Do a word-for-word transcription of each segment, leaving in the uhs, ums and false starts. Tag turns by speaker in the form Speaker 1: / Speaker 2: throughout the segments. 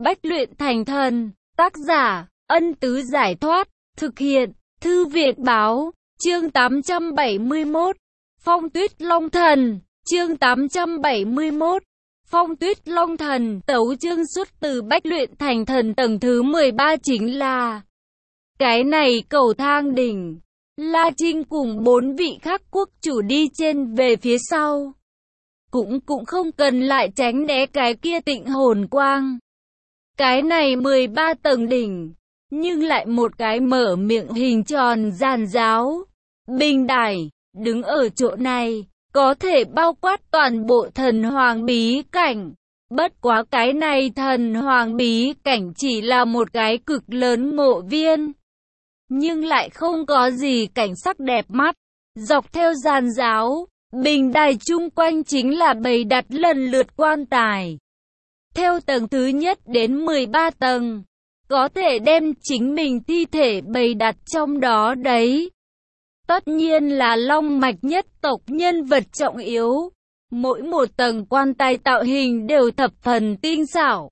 Speaker 1: Bách luyện thành thần. Tác giả, Ân Tứ Giải Thoát. Thực hiện, Thư Việt Báo. Chương tám trăm bảy mươi mốt. Phong Tuyết Long Thần. Chương tám trăm bảy mươi mốt. Phong Tuyết Long Thần. Tấu chương xuất từ Bách luyện thành thần tầng thứ mười ba chính là cái này cầu thang đỉnh. La Trinh cùng bốn vị khác quốc chủ đi trên về phía sau. Cũng cũng không cần lại tránh né cái kia tịnh hồn quang. Cái này mười ba tầng đỉnh, nhưng lại một cái mở miệng hình tròn giàn giáo. Bình đài, đứng ở chỗ này, có thể bao quát toàn bộ thần hoàng bí cảnh. Bất quá cái này thần hoàng bí cảnh chỉ là một cái cực lớn mộ viên, nhưng lại không có gì cảnh sắc đẹp mắt. Dọc theo giàn giáo, bình đài chung quanh chính là bày đặt lần lượt quan tài. Theo tầng thứ nhất đến mười ba tầng, có thể đem chính mình thi thể bày đặt trong đó đấy. Tất nhiên là long mạch nhất tộc nhân vật trọng yếu. Mỗi một tầng quan tài tạo hình đều thập phần tinh xảo.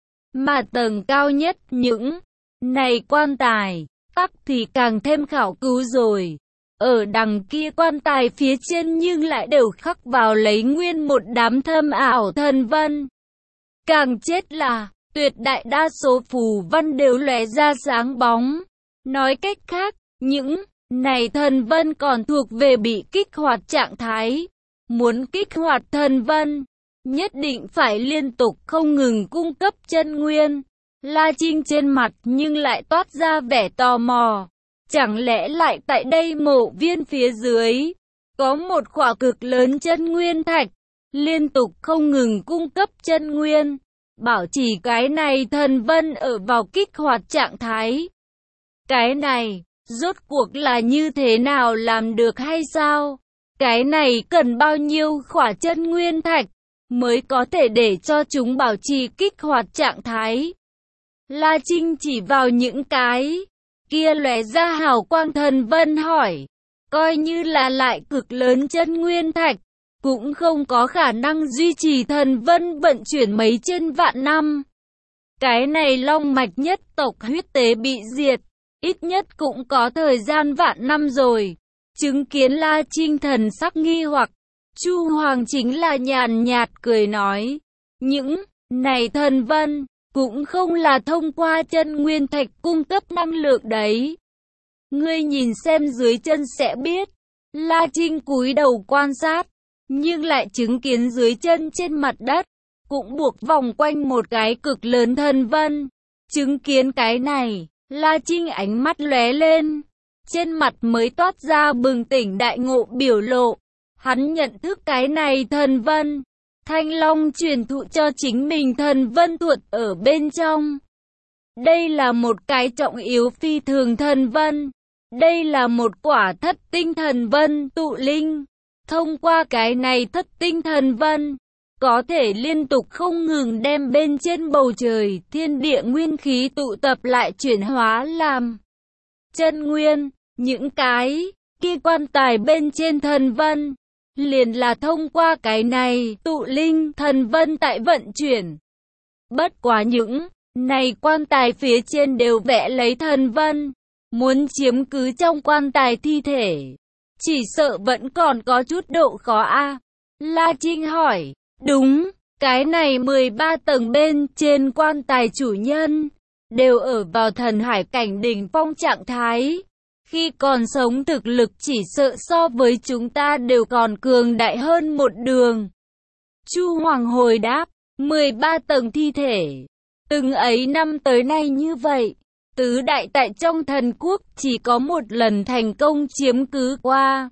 Speaker 1: Mà tầng cao nhất những này quan tài, tắc thì càng thêm khảo cứu rồi. Ở đằng kia quan tài phía trên nhưng lại đều khắc vào lấy nguyên một đám thâm ảo thần vân. Càng chết là, tuyệt đại đa số phù văn đều lóe ra sáng bóng. Nói cách khác, những này thần vân còn thuộc về bị kích hoạt trạng thái. Muốn kích hoạt thần vân, nhất định phải liên tục không ngừng cung cấp chân nguyên. La Trinh trên mặt nhưng lại toát ra vẻ tò mò. Chẳng lẽ lại tại đây mộ viên phía dưới, có một khỏa cực lớn chân nguyên thạch, liên tục không ngừng cung cấp chân nguyên, bảo trì cái này thần vân ở vào kích hoạt trạng thái. Cái này, rốt cuộc là như thế nào làm được hay sao? Cái này cần bao nhiêu khỏa chân nguyên thạch, mới có thể để cho chúng bảo trì kích hoạt trạng thái? La Trinh chỉ vào những cái kia lóe ra hào quang thần vân hỏi, coi như là lại cực lớn chân nguyên thạch, cũng không có khả năng duy trì thần vân vận chuyển mấy trên vạn năm. Cái này long mạch nhất tộc huyết tế bị diệt, ít nhất cũng có thời gian vạn năm rồi. Chứng kiến La Trinh thần sắc nghi hoặc, Chu Hoàng chính là nhàn nhạt cười nói, những này thần vân cũng không là thông qua chân nguyên thạch cung cấp năng lượng đấy. Ngươi nhìn xem dưới chân sẽ biết. La Trinh cúi đầu quan sát, nhưng lại chứng kiến dưới chân trên mặt đất cũng buộc vòng quanh một cái cực lớn thần vân. Chứng kiến cái này, La Trinh ánh mắt lóe lên, trên mặt mới toát ra bừng tỉnh đại ngộ biểu lộ. Hắn nhận thức cái này thần vân, Thanh Long truyền thụ cho chính mình thần vân thuật ở bên trong. Đây là một cái trọng yếu phi thường thần vân. Đây là một quả thất tinh thần vân tụ linh. Thông qua cái này thất tinh thần vân, có thể liên tục không ngừng đem bên trên bầu trời thiên địa nguyên khí tụ tập lại chuyển hóa làm chân nguyên. Những cái kia quan tài bên trên thần vân, liền là thông qua cái này tụ linh thần vân tại vận chuyển. Bất quá những này quan tài phía trên đều vẽ lấy thần vân. Muốn chiếm cứ trong quan tài thi thể, chỉ sợ vẫn còn có chút độ khó a. La Trinh hỏi, đúng, cái này mười ba tầng bên trên quan tài chủ nhân, đều ở vào thần hải cảnh đỉnh phong trạng thái. Khi còn sống thực lực chỉ sợ so với chúng ta đều còn cường đại hơn một đường. Chu Hoàng hồi đáp, mười ba tầng thi thể, từng ấy năm tới nay như vậy, tứ đại tại trong thần quốc chỉ có một lần thành công chiếm cứ qua.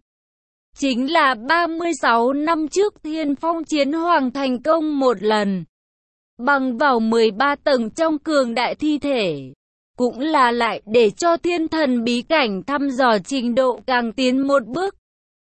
Speaker 1: Chính là ba mươi sáu năm trước Thiên Phong Chiến Hoàng thành công một lần. Bằng vào mười ba tầng trong cường đại thi thể, cũng là lại để cho thiên thần bí cảnh thăm dò trình độ càng tiến một bước.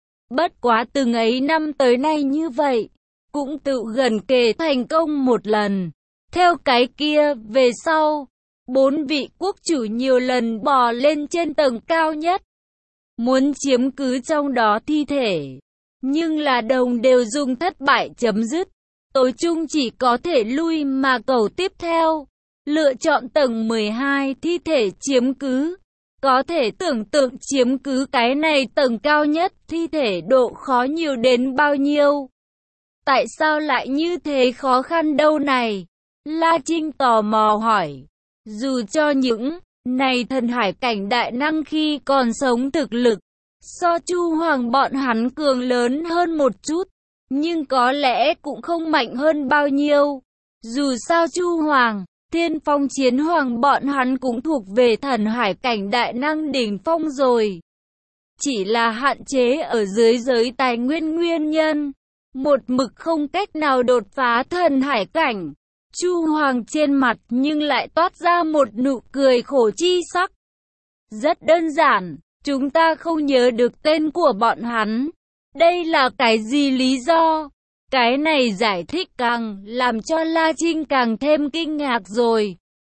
Speaker 1: Bất quá từng ấy năm tới nay như vậy, cũng tự gần kề thành công một lần. Theo cái kia, về sau, bốn vị quốc chủ nhiều lần bò lên trên tầng cao nhất, muốn chiếm cứ trong đó thi thể, nhưng là đồng đều dùng thất bại chấm dứt. Tối chung chỉ có thể lui mà cầu tiếp theo. lựa chọn tầng mười hai thi thể chiếm cứ. Có thể tưởng tượng chiếm cứ cái này tầng cao nhất thi thể độ khó nhiều đến bao nhiêu. Tại sao lại như thế khó khăn đâu này? La Trinh tò mò hỏi. Dù cho những này thần hải cảnh đại năng khi còn sống thực lực so Chu Hoàng bọn hắn cường lớn hơn một chút, nhưng có lẽ cũng không mạnh hơn bao nhiêu. Dù sao Chu Hoàng, Thiên Phong Chiến Hoàng bọn hắn cũng thuộc về thần hải cảnh đại năng đỉnh phong rồi. Chỉ là hạn chế ở dưới giới tài nguyên nguyên nhân, một mực không cách nào đột phá thần hải cảnh. Chu Hoàng trên mặt nhưng lại toát ra một nụ cười khổ chi sắc. Rất đơn giản, chúng ta không nhớ được tên của bọn hắn. Đây là cái gì lý do? Cái này giải thích càng làm cho La Trinh càng thêm kinh ngạc rồi.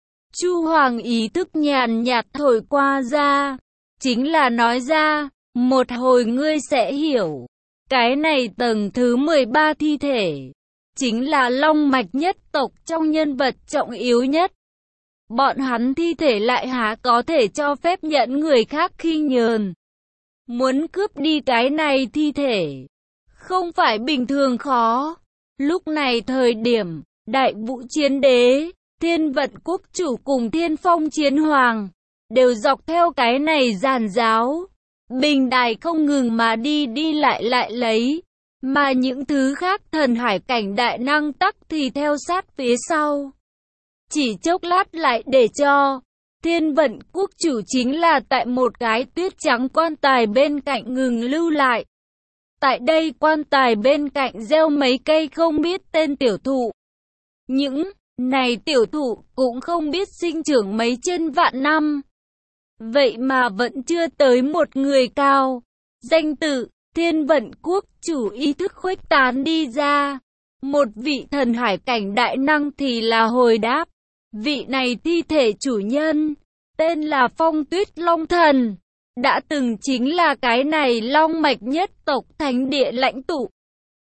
Speaker 1: Chu Hoàng ý thức nhàn nhạt thổi qua ra, chính là nói ra, một hồi ngươi sẽ hiểu. Cái này tầng thứ mười ba thi thể, chính là long mạch nhất tộc trong nhân vật trọng yếu nhất. Bọn hắn thi thể lại há có thể cho phép nhận người khác khinh nhờn. Muốn cướp đi cái này thi thể, không phải bình thường khó. Lúc này thời điểm, Đại Vũ Chiến Đế, Thiên Vận Quốc Chủ cùng Thiên Phong Chiến Hoàng, đều dọc theo cái này giàn giáo. Bình đài không ngừng mà đi đi lại lại lấy. Mà những thứ khác thần hải cảnh đại năng tắc thì theo sát phía sau. Chỉ chốc lát lại để cho Thiên Vận Quốc Chủ chính là tại một cái tuyết trắng quan tài bên cạnh ngừng lưu lại. Tại đây quan tài bên cạnh gieo mấy cây không biết tên tiểu thụ. Những này tiểu thụ cũng không biết sinh trưởng mấy trên vạn năm. Vậy mà vẫn chưa tới một người cao. Danh tự Thiên Vận Quốc Chủ ý thức khuếch tán đi ra. Một vị thần hải cảnh đại năng thì là hồi đáp. Vị này thi thể chủ nhân, tên là Phong Tuyết Long Thần, đã từng chính là cái này long mạch nhất tộc thánh địa lãnh tụ.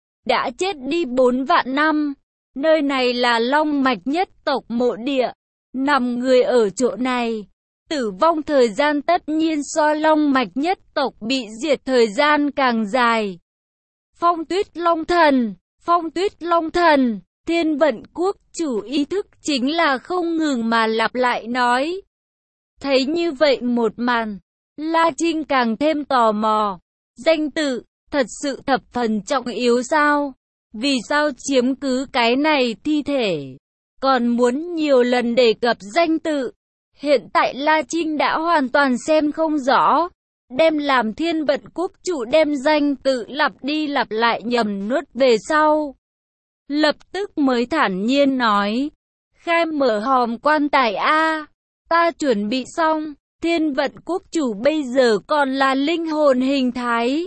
Speaker 1: Đã chết đi bốn vạn năm, nơi này là long mạch nhất tộc mộ địa, nằm người ở chỗ này. Tử vong thời gian tất nhiên so long mạch nhất tộc bị diệt thời gian càng dài. Phong Tuyết Long Thần, Phong Tuyết Long Thần, Thiên Vận Quốc Chủ ý thức chính là không ngừng mà lặp lại nói. Thấy như vậy một màn, La Trinh càng thêm tò mò. Danh tự, thật sự thập phần trọng yếu sao? Vì sao chiếm cứ cái này thi thể? Còn muốn nhiều lần đề cập danh tự. Hiện tại La Trinh đã hoàn toàn xem không rõ. Đem làm Thiên Vận Quốc Chủ đem danh tự lặp đi lặp lại nhầm nuốt về sau. Lập tức mới thản nhiên nói. Khai mở hòm quan tài A. Ta chuẩn bị xong. Thiên Vận Quốc Chủ bây giờ còn là linh hồn hình thái.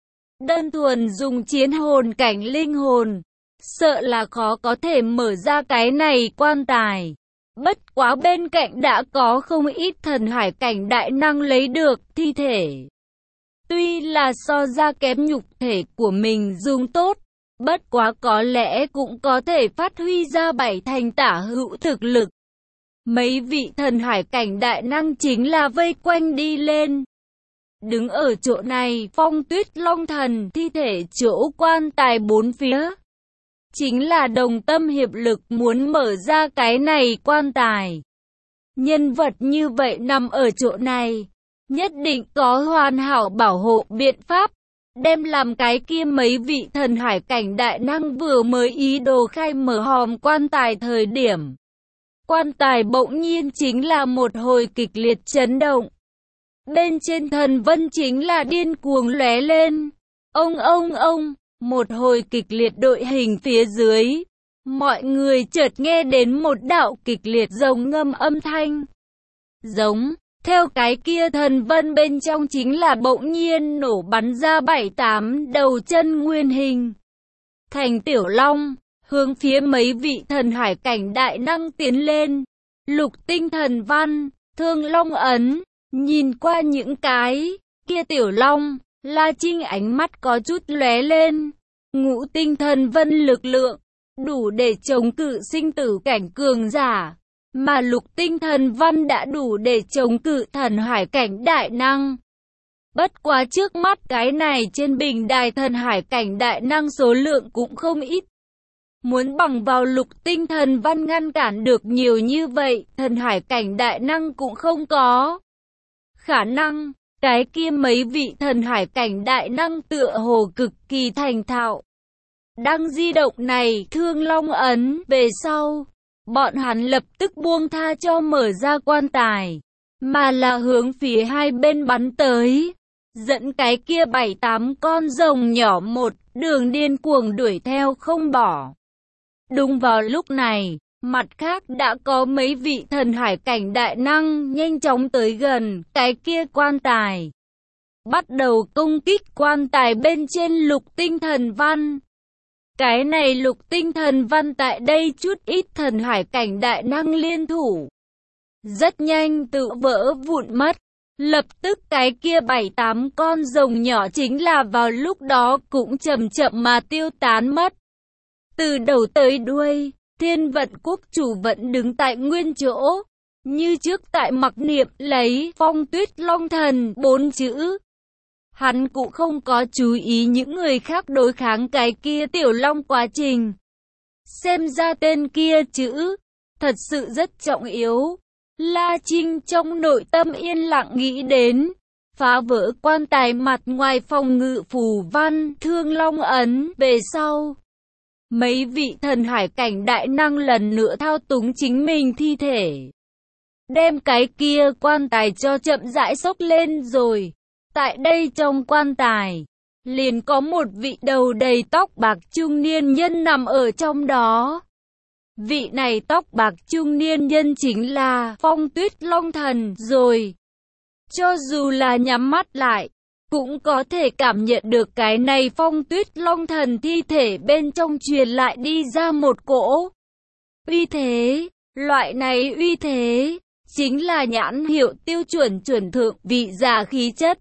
Speaker 1: Đơn thuần dùng chiến hồn cảnh linh hồn. Sợ là khó có thể mở ra cái này quan tài. Bất quá bên cạnh đã có không ít thần hải cảnh đại năng lấy được thi thể. Tuy là so ra kém nhục thể của mình dùng tốt, bất quá có lẽ cũng có thể phát huy ra bảy thành tả hữu thực lực. Mấy vị thần hải cảnh đại năng chính là vây quanh đi lên. Đứng ở chỗ này, Phong Tuyết Long Thần thi thể chỗ quan tài bốn phía. Chính là đồng tâm hiệp lực muốn mở ra cái này quan tài. Nhân vật như vậy nằm ở chỗ này, nhất định có hoàn hảo bảo hộ biện pháp. Đem làm cái kia mấy vị thần hải cảnh đại năng vừa mới ý đồ khai mở hòm quan tài thời điểm. Quan tài bỗng nhiên chính là một hồi kịch liệt chấn động. Bên trên thần vân chính là điên cuồng lóe lên. Ông ông ông, một hồi kịch liệt đội hình phía dưới. Mọi người chợt nghe đến một đạo kịch liệt rồng ngâm âm thanh. Giống, theo cái kia thần vân bên trong chính là bỗng nhiên nổ bắn ra bảy tám đầu chân nguyên hình. Thành tiểu long, hướng phía mấy vị thần hải cảnh đại năng tiến lên. Lục tinh thần văn, thương long ấn, nhìn qua những cái kia tiểu long, La Trinh ánh mắt có chút lóe lên. Ngũ tinh thần vân lực lượng, đủ để chống cự sinh tử cảnh cường giả. mà lục tinh thần văn đã đủ để chống cự thần hải cảnh đại năng. Bất quá trước mắt cái này trên bình đài thần hải cảnh đại năng số lượng cũng không ít. Muốn bằng vào lục tinh thần văn ngăn cản được nhiều như vậy, thần hải cảnh đại năng cũng không có khả năng. Cái kia mấy vị thần hải cảnh đại năng tựa hồ cực kỳ thành thạo. Đang di động này Thương Long ấn về sau, bọn hắn lập tức buông tha cho mở ra quan tài, mà là hướng phía hai bên bắn tới, dẫn cái kia bảy tám con rồng nhỏ một đường điên cuồng đuổi theo không bỏ. Đúng vào lúc này, mặt khác đã có mấy vị thần hải cảnh đại năng nhanh chóng tới gần cái kia quan tài, bắt đầu công kích quan tài bên trên lục tinh thần văn. Cái này lục tinh thần văn tại đây chút ít thần hải cảnh đại năng liên thủ, rất nhanh tự vỡ vụn mất. Lập tức cái kia bảy tám con rồng nhỏ chính là vào lúc đó cũng chậm chậm mà tiêu tán mất. Từ đầu tới đuôi, Thiên Vận Quốc chủ vẫn đứng tại nguyên chỗ, như trước tại mặc niệm lấy Phong Tuyết Long Thần bốn chữ. Hắn cũng không có chú ý những người khác đối kháng cái kia tiểu long quá trình. Xem ra tên kia chữ, thật sự rất trọng yếu. La Trinh trong nội tâm yên lặng nghĩ đến, phá vỡ quan tài mặt ngoài phòng ngự phù văn Thương Long ấn về sau. Mấy vị thần hải cảnh đại năng lần nữa thao túng chính mình thi thể, đem cái kia quan tài cho chậm rãi xốc lên rồi. Tại đây trong quan tài, liền có một vị đầu đầy tóc bạc trung niên nhân nằm ở trong đó. Vị này tóc bạc trung niên nhân chính là Phong Tuyết Long Thần rồi. Cho dù là nhắm mắt lại, cũng có thể cảm nhận được cái này Phong Tuyết Long Thần thi thể bên trong truyền lại đi ra một cỗ uy thế. Loại này uy thế chính là nhãn hiệu tiêu chuẩn chuẩn thượng vị giả khí chất.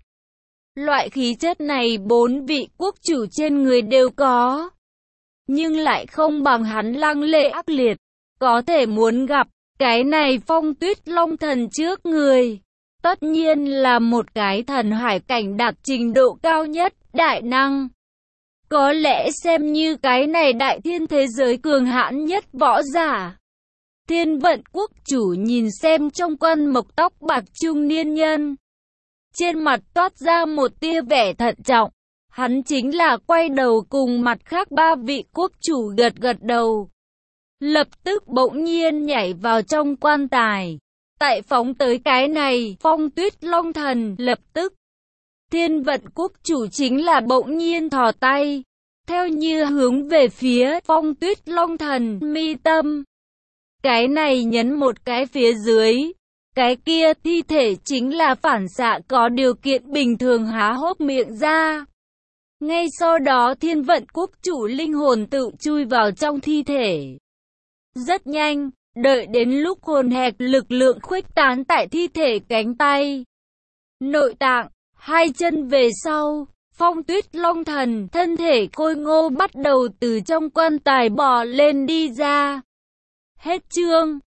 Speaker 1: Loại khí chất này bốn vị quốc chủ trên người đều có, nhưng lại không bằng hắn lăng lệ ác liệt. Có thể muốn gặp cái này Phong Tuyết Long Thần trước người, tất nhiên là một cái thần hải cảnh đạt trình độ cao nhất, đại năng. Có lẽ xem như cái này đại thiên thế giới cường hãn nhất võ giả. Thiên Vận Quốc chủ nhìn xem trong quan mộc tóc bạc trung niên nhân, trên mặt toát ra một tia vẻ thận trọng. Hắn chính là quay đầu cùng mặt khác ba vị quốc chủ gật gật đầu. Lập tức bỗng nhiên nhảy vào trong quan tài. Tại phóng tới cái này Phong Tuyết Long Thần, lập tức Thiên Vận Quốc chủ chính là bỗng nhiên thò tay, theo như hướng về phía Phong Tuyết Long Thần mi tâm. Cái này nhấn một cái phía dưới, cái kia thi thể chính là phản xạ có điều kiện bình thường há hốc miệng ra. Ngay sau đó Thiên Vận Quốc chủ linh hồn tự chui vào trong thi thể. Rất nhanh, đợi đến lúc hồn hẹp lực lượng khuếch tán tại thi thể cánh tay, nội tạng, hai chân về sau, Phong Tuyết Long Thần thân thể khôi ngô bắt đầu từ trong quan tài bò lên đi ra. Hết chương.